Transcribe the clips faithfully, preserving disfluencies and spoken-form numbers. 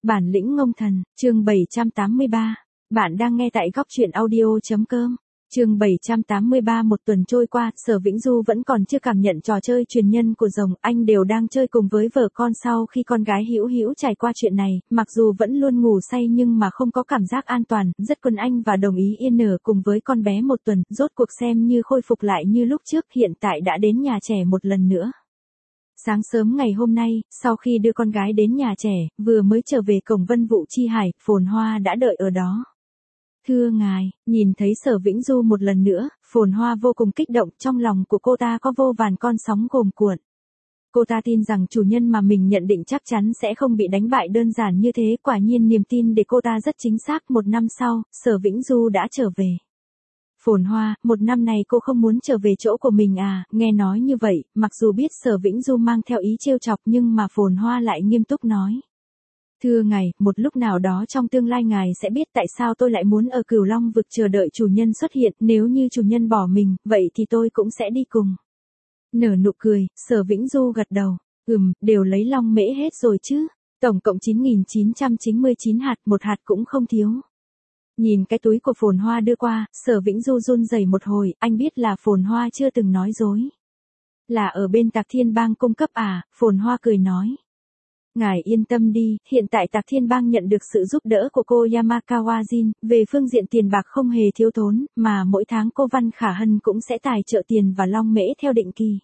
Bản lĩnh ngông thần, chương bảy trăm tám mươi ba. Bạn đang nghe tại góc truyện audio.com. Chương bảy trăm tám mươi ba. Một tuần trôi qua, Sở Vĩnh Du vẫn còn chưa cảm nhận trò chơi truyền nhân của rồng, anh đều đang chơi cùng với vợ con sau khi con gái Hữu Hữu trải qua chuyện này, mặc dù vẫn luôn ngủ say nhưng mà không có cảm giác an toàn, rất quân anh và đồng ý yên nở cùng với con bé một tuần, rốt cuộc xem như khôi phục lại như lúc trước, hiện tại đã đến nhà trẻ một lần nữa. Sáng sớm ngày hôm nay, sau khi đưa con gái đến nhà trẻ, vừa mới trở về cổng Vân Vũ Chi Hải, Phồn Hoa đã đợi ở đó. Thưa ngài, nhìn thấy Sở Vĩnh Du một lần nữa, Phồn Hoa vô cùng kích động, trong lòng của cô ta có vô vàn con sóng gồm cuộn. Cô ta tin rằng chủ nhân mà mình nhận định chắc chắn sẽ không bị đánh bại đơn giản như thế, quả nhiên niềm tin để cô ta rất chính xác. Một năm sau, Sở Vĩnh Du đã trở về. Phồn Hoa, một năm này cô không muốn trở về chỗ của mình à? Nghe nói như vậy, mặc dù biết Sở Vĩnh Du mang theo ý trêu chọc nhưng mà Phồn Hoa lại nghiêm túc nói. Thưa ngài, một lúc nào đó trong tương lai ngài sẽ biết tại sao tôi lại muốn ở Cửu Long vực chờ đợi chủ nhân xuất hiện, nếu như chủ nhân bỏ mình, vậy thì tôi cũng sẽ đi cùng. Nở nụ cười, Sở Vĩnh Du gật đầu, ừm, đều lấy long mễ hết rồi chứ, tổng cộng chín nghìn chín trăm chín mươi chín hạt, một hạt cũng không thiếu. Nhìn cái túi của Phồn Hoa đưa qua, Sở Vĩnh Du run rẩy một hồi, anh biết là Phồn Hoa chưa từng nói dối. Là ở bên Tạc Thiên Bang cung cấp à? Phồn Hoa cười nói. Ngài yên tâm đi, hiện tại Tạc Thiên Bang nhận được sự giúp đỡ của cô Yamakawa Jin, về phương diện tiền bạc không hề thiếu thốn, mà mỗi tháng cô Văn Khả Hân cũng sẽ tài trợ tiền và long mễ theo định kỳ.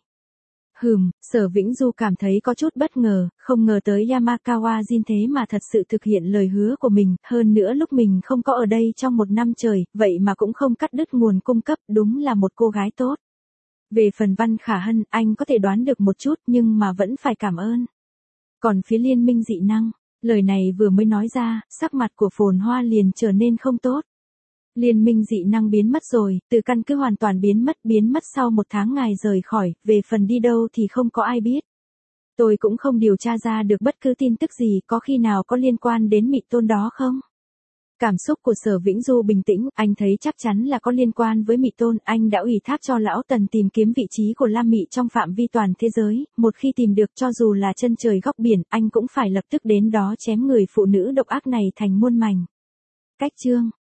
Hừm, Sở Vĩnh Du cảm thấy có chút bất ngờ, không ngờ tới Yamakawa Jin thế mà thật sự thực hiện lời hứa của mình, hơn nữa lúc mình không có ở đây trong một năm trời, vậy mà cũng không cắt đứt nguồn cung cấp, đúng là một cô gái tốt. Về phần Văn Khả Hân, anh có thể đoán được một chút nhưng mà vẫn phải cảm ơn. Còn phía liên minh dị năng, lời này vừa mới nói ra, sắc mặt của Phồn Hoa liền trở nên không tốt. Liên minh dị năng biến mất rồi, từ căn cứ hoàn toàn biến mất, biến mất sau một tháng ngài rời khỏi, về phần đi đâu thì không có ai biết. Tôi cũng không điều tra ra được bất cứ tin tức gì, có khi nào có liên quan đến Mị Tôn đó không? Cảm xúc của Sở Vĩnh Du bình tĩnh, anh thấy chắc chắn là có liên quan với Mị Tôn, anh đã ủy thác cho Lão Tần tìm kiếm vị trí của Lam Mị trong phạm vi toàn thế giới, một khi tìm được cho dù là chân trời góc biển, anh cũng phải lập tức đến đó chém người phụ nữ độc ác này thành muôn mảnh. Cách chương